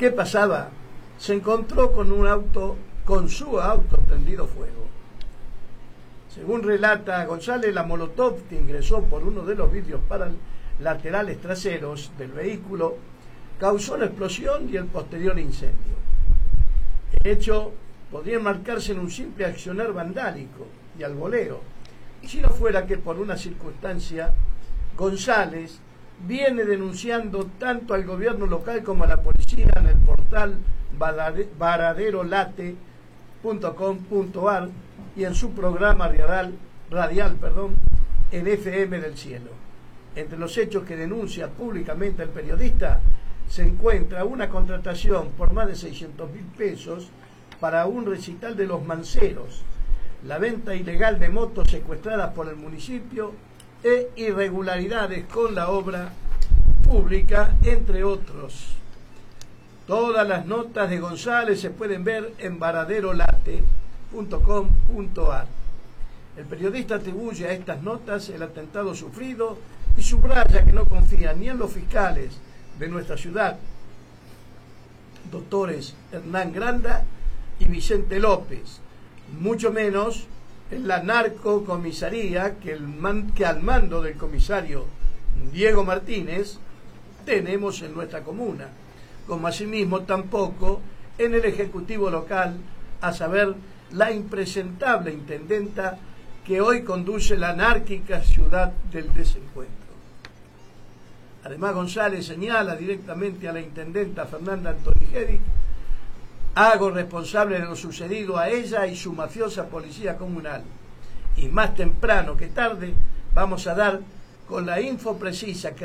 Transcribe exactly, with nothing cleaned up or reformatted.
¿Qué pasaba? Se encontró con un auto, con su auto prendido fuego. Según relata González, la molotov que ingresó por uno de los vidrios para laterales traseros del vehículo causó la explosión y el posterior incendio. El hecho podría enmarcarse en un simple accionar vandálico y al voleo, si no fuera que por una circunstancia González viene denunciando tanto al gobierno local como a la policía en el portal varaderolate punto com punto ar y en su programa radial, radial perdón, el F M del Cielo. Entre los hechos que denuncia públicamente el periodista se encuentra una contratación por más de seiscientos mil pesos para un recital de Los Manceros, la venta ilegal de motos secuestradas por el municipio e irregularidades con la obra pública, entre otros. Todas las notas de González se pueden ver en varaderolate punto com punto ar. El periodista atribuye a estas notas el atentado sufrido y subraya que no confía ni en los fiscales de nuestra ciudad, doctores Hernán Granda y Vicente López, mucho menos en la narcocomisaría que, el man, que al mando del comisario Diego Martínez tenemos en nuestra comuna, como asimismo tampoco en el Ejecutivo local, a saber, la impresentable intendenta que hoy conduce la anárquica ciudad del desencuentro. Además, González señala directamente a la intendenta Fernanda Antonigeri, hago responsable de lo sucedido a ella y su mafiosa policía comunal. Y más temprano que tarde vamos a dar con la info precisa que